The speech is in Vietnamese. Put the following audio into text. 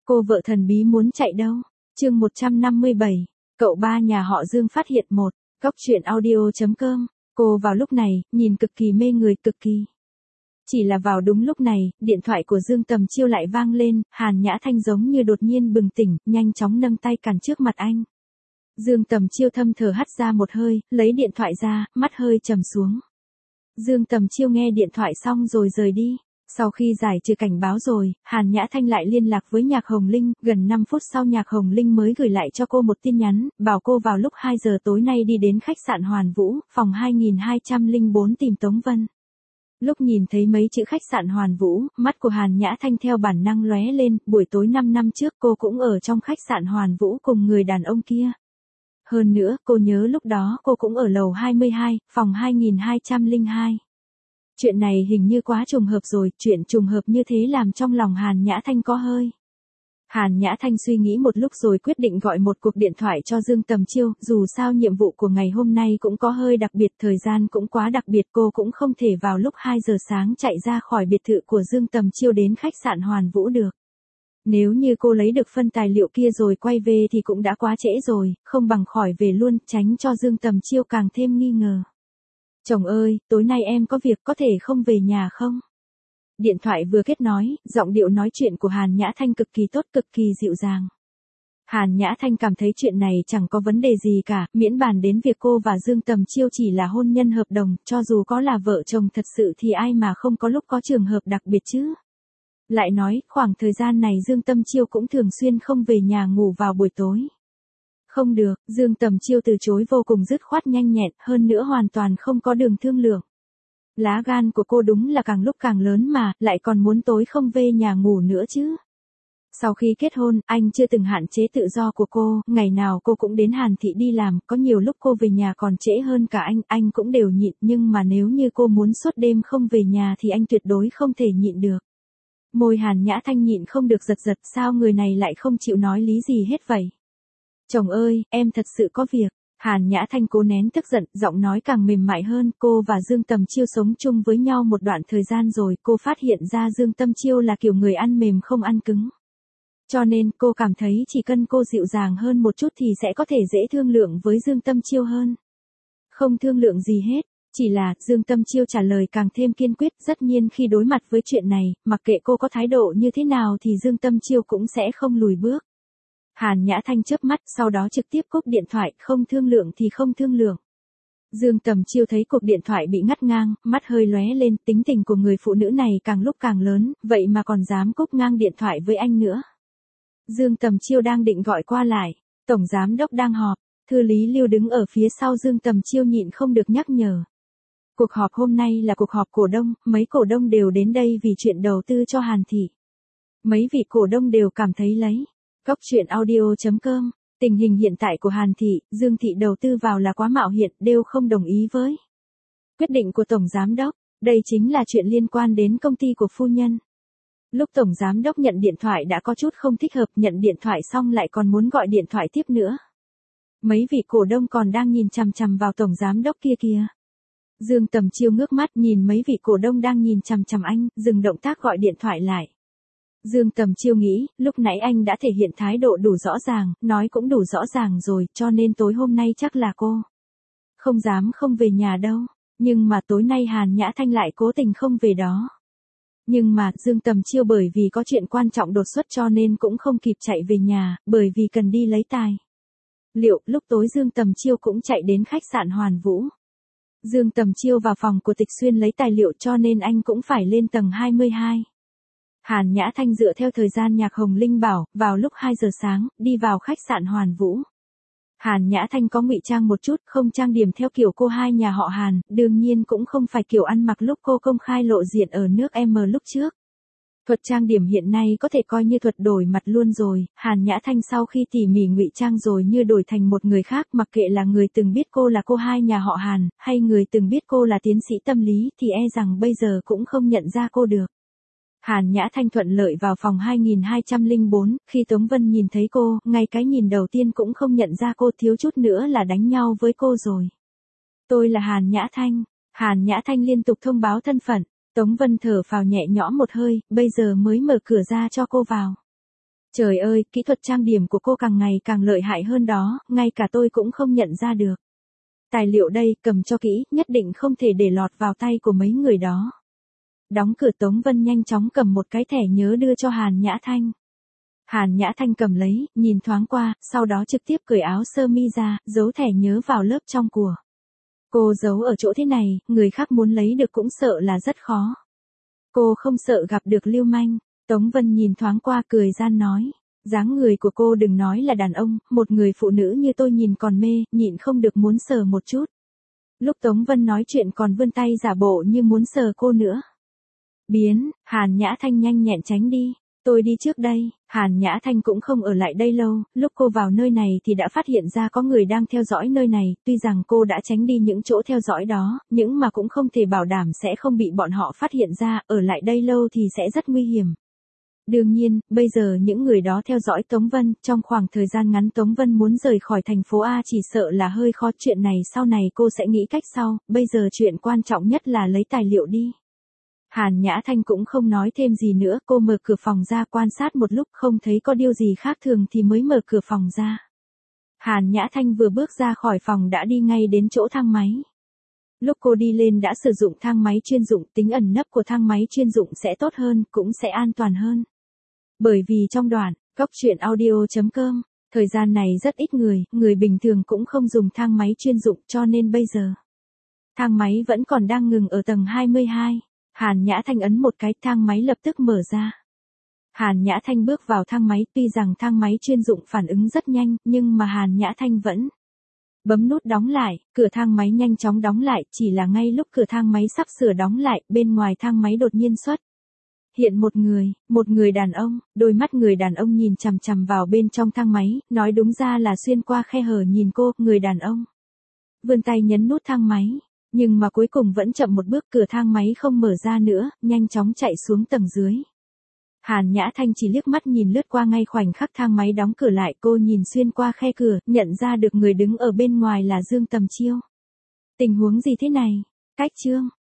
Cô vợ thần bí muốn chạy đâu? Chương 157, cậu ba nhà họ Dương phát hiện một. Góc truyện audio.com. Cô vào lúc này, nhìn cực kỳ mê người, cực kỳ. Chỉ là vào đúng lúc này, điện thoại của Dương Tầm Chiêu lại vang lên, Hàn Nhã Thanh giống như đột nhiên bừng tỉnh, nhanh chóng nâng tay cản trước mặt anh. Dương Tầm Chiêu thâm thở hắt ra một hơi, lấy điện thoại ra, mắt hơi trầm xuống. Dương Tầm Chiêu nghe điện thoại xong rồi rời đi. Sau khi giải trừ cảnh báo rồi, Hàn Nhã Thanh lại liên lạc với Nhạc Hồng Linh, gần 5 phút sau Nhạc Hồng Linh mới gửi lại cho cô một tin nhắn, bảo cô vào lúc 2 giờ tối nay đi đến khách sạn Hoàn Vũ, phòng 2204 tìm Tống Vân. Lúc nhìn thấy mấy chữ khách sạn Hoàn Vũ, mắt của Hàn Nhã Thanh theo bản năng lóe lên, buổi tối 5 năm trước cô cũng ở trong khách sạn Hoàn Vũ cùng người đàn ông kia. Hơn nữa, cô nhớ lúc đó cô cũng ở lầu 22, phòng 2202. Chuyện này hình như quá trùng hợp rồi, chuyện trùng hợp như thế làm trong lòng Hàn Nhã Thanh có hơi. Hàn Nhã Thanh suy nghĩ một lúc rồi quyết định gọi một cuộc điện thoại cho Dương Tầm Chiêu, dù sao nhiệm vụ của ngày hôm nay cũng có hơi đặc biệt, thời gian cũng quá đặc biệt, cô cũng không thể vào lúc 2 giờ sáng chạy ra khỏi biệt thự của Dương Tầm Chiêu đến khách sạn Hoàn Vũ được. Nếu như cô lấy được phân tài liệu kia rồi quay về thì cũng đã quá trễ rồi, không bằng khỏi về luôn, tránh cho Dương Tầm Chiêu càng thêm nghi ngờ. Chồng ơi, tối nay em có việc, có thể không về nhà không? Điện thoại vừa kết nối, giọng điệu nói chuyện của Hàn Nhã Thanh cực kỳ tốt, cực kỳ dịu dàng. Hàn Nhã Thanh cảm thấy chuyện này chẳng có vấn đề gì cả, miễn bàn đến việc cô và Dương Tầm Chiêu chỉ là hôn nhân hợp đồng, cho dù có là vợ chồng thật sự thì ai mà không có lúc có trường hợp đặc biệt chứ. Lại nói, khoảng thời gian này Dương Tầm Chiêu cũng thường xuyên không về nhà ngủ vào buổi tối. Không được, Dương Tầm Chiêu từ chối vô cùng dứt khoát nhanh nhẹn, hơn nữa hoàn toàn không có đường thương lượng. Lá gan của cô đúng là càng lúc càng lớn mà, lại còn muốn tối không về nhà ngủ nữa chứ. Sau khi kết hôn, anh chưa từng hạn chế tự do của cô, ngày nào cô cũng đến Hàn Thị đi làm, có nhiều lúc cô về nhà còn trễ hơn cả anh cũng đều nhịn, nhưng mà nếu như cô muốn suốt đêm không về nhà thì anh tuyệt đối không thể nhịn được. Môi Hàn Nhã Thanh nhịn không được giật giật, sao người này lại không chịu nói lý gì hết vậy? Chồng ơi, em thật sự có việc. Hàn Nhã Thanh cố nén tức giận, giọng nói càng mềm mại hơn, cô và Dương Tầm Chiêu sống chung với nhau một đoạn thời gian rồi, cô phát hiện ra Dương Tầm Chiêu là kiểu người ăn mềm không ăn cứng. Cho nên, cô cảm thấy chỉ cần cô dịu dàng hơn một chút thì sẽ có thể dễ thương lượng với Dương Tầm Chiêu hơn. Không thương lượng gì hết, chỉ là, Dương Tầm Chiêu trả lời càng thêm kiên quyết, tất nhiên khi đối mặt với chuyện này, mặc kệ cô có thái độ như thế nào thì Dương Tầm Chiêu cũng sẽ không lùi bước. Hàn Nhã Thanh chớp mắt, sau đó trực tiếp cúp điện thoại, không thương lượng thì không thương lượng. Dương Tầm Chiêu thấy cuộc điện thoại bị ngắt ngang, mắt hơi lóe lên, tính tình của người phụ nữ này càng lúc càng lớn, vậy mà còn dám cúp ngang điện thoại với anh nữa. Dương Tầm Chiêu đang định gọi qua lại, Tổng Giám Đốc đang họp, thư Lý Lưu đứng ở phía sau Dương Tầm Chiêu nhịn không được nhắc nhở. Cuộc họp hôm nay là cuộc họp cổ đông, mấy cổ đông đều đến đây vì chuyện đầu tư cho Hàn Thị. Mấy vị cổ đông đều cảm thấy lấy. Góc truyện audio.com, tình hình hiện tại của Hàn Thị, Dương Thị đầu tư vào là quá mạo hiểm, đều không đồng ý với quyết định của Tổng Giám Đốc, đây chính là chuyện liên quan đến công ty của phu nhân. Lúc Tổng Giám Đốc nhận điện thoại đã có chút không thích hợp, nhận điện thoại xong lại còn muốn gọi điện thoại tiếp nữa. Mấy vị cổ đông còn đang nhìn chằm chằm vào Tổng Giám Đốc kia kìa. Dương Tầm Chiêu ngước mắt nhìn mấy vị cổ đông đang nhìn chằm chằm anh, dừng động tác gọi điện thoại lại. Dương Tầm Chiêu nghĩ, lúc nãy anh đã thể hiện thái độ đủ rõ ràng, nói cũng đủ rõ ràng rồi, cho nên tối hôm nay chắc là cô không dám không về nhà đâu, nhưng mà tối nay Hàn Nhã Thanh lại cố tình không về đó. Nhưng mà, Dương Tầm Chiêu bởi vì có chuyện quan trọng đột xuất cho nên cũng không kịp chạy về nhà, bởi vì cần đi lấy tài liệu, lúc tối Dương Tầm Chiêu cũng chạy đến khách sạn Hoàn Vũ. Dương Tầm Chiêu vào phòng của Tịch Xuyên lấy tài liệu cho nên anh cũng phải lên tầng 22. Hàn Nhã Thanh dựa theo thời gian Nhạc Hồng Linh bảo, vào lúc 2 giờ sáng, đi vào khách sạn Hoàn Vũ. Hàn Nhã Thanh có ngụy trang một chút, không trang điểm theo kiểu cô hai nhà họ Hàn, đương nhiên cũng không phải kiểu ăn mặc lúc cô công khai lộ diện ở nước M lúc trước. Thuật trang điểm hiện nay có thể coi như thuật đổi mặt luôn rồi, Hàn Nhã Thanh sau khi tỉ mỉ ngụy trang rồi như đổi thành một người khác, mặc kệ là người từng biết cô là cô hai nhà họ Hàn, hay người từng biết cô là tiến sĩ tâm lý thì e rằng bây giờ cũng không nhận ra cô được. Hàn Nhã Thanh thuận lợi vào phòng 2204, khi Tống Vân nhìn thấy cô, ngay cái nhìn đầu tiên cũng không nhận ra cô, thiếu chút nữa là đánh nhau với cô rồi. Tôi là Hàn Nhã Thanh. Hàn Nhã Thanh liên tục thông báo thân phận, Tống Vân thở phào nhẹ nhõm một hơi, bây giờ mới mở cửa ra cho cô vào. Trời ơi, kỹ thuật trang điểm của cô càng ngày càng lợi hại hơn đó, ngay cả tôi cũng không nhận ra được. Tài liệu đây, cầm cho kỹ, nhất định không thể để lọt vào tay của mấy người đó. Đóng cửa Tống Vân nhanh chóng cầm một cái thẻ nhớ đưa cho Hàn Nhã Thanh. Hàn Nhã Thanh cầm lấy, nhìn thoáng qua, sau đó trực tiếp cởi áo sơ mi ra, giấu thẻ nhớ vào lớp trong của. Cô giấu ở chỗ thế này, người khác muốn lấy được cũng sợ là rất khó. Cô không sợ gặp được lưu manh. Tống Vân nhìn thoáng qua cười gian nói. Dáng người của cô đừng nói là đàn ông, một người phụ nữ như tôi nhìn còn mê, nhịn không được muốn sờ một chút. Lúc Tống Vân nói chuyện còn vươn tay giả bộ như muốn sờ cô nữa. Biến, Hàn Nhã Thanh nhanh nhẹn tránh đi. Tôi đi trước đây, Hàn Nhã Thanh cũng không ở lại đây lâu, lúc cô vào nơi này thì đã phát hiện ra có người đang theo dõi nơi này, tuy rằng cô đã tránh đi những chỗ theo dõi đó, nhưng mà cũng không thể bảo đảm sẽ không bị bọn họ phát hiện ra, ở lại đây lâu thì sẽ rất nguy hiểm. Đương nhiên, bây giờ những người đó theo dõi Tống Vân, trong khoảng thời gian ngắn Tống Vân muốn rời khỏi thành phố A chỉ sợ là hơi khó, chuyện này sau này cô sẽ nghĩ cách sau, bây giờ chuyện quan trọng nhất là lấy tài liệu đi. Hàn Nhã Thanh cũng không nói thêm gì nữa, cô mở cửa phòng ra quan sát một lúc không thấy có điều gì khác thường thì mới mở cửa phòng ra. Hàn Nhã Thanh vừa bước ra khỏi phòng đã đi ngay đến chỗ thang máy. Lúc cô đi lên đã sử dụng thang máy chuyên dụng, tính ẩn nấp của thang máy chuyên dụng sẽ tốt hơn, cũng sẽ an toàn hơn. Bởi vì trong đoạn, góc truyện audio.com, thời gian này rất ít người bình thường cũng không dùng thang máy chuyên dụng cho nên bây giờ. Thang máy vẫn còn đang ngừng ở tầng 22. Hàn Nhã Thanh ấn một cái, thang máy lập tức mở ra. Hàn Nhã Thanh bước vào thang máy, tuy rằng thang máy chuyên dụng phản ứng rất nhanh, nhưng mà Hàn Nhã Thanh vẫn bấm nút đóng lại, cửa thang máy nhanh chóng đóng lại, chỉ là ngay lúc cửa thang máy sắp sửa đóng lại, bên ngoài thang máy đột nhiên xuất hiện một người đàn ông, đôi mắt người đàn ông nhìn chằm chằm vào bên trong thang máy, nói đúng ra là xuyên qua khe hở nhìn cô, người đàn ông vươn tay nhấn nút thang máy. Nhưng mà cuối cùng vẫn chậm một bước, cửa thang máy không mở ra nữa, nhanh chóng chạy xuống tầng dưới. Hàn Nhã Thanh chỉ liếc mắt nhìn lướt qua, ngay khoảnh khắc thang máy đóng cửa lại, cô nhìn xuyên qua khe cửa, nhận ra được người đứng ở bên ngoài là Dương Tầm Chiêu. Tình huống gì thế này? Cách chương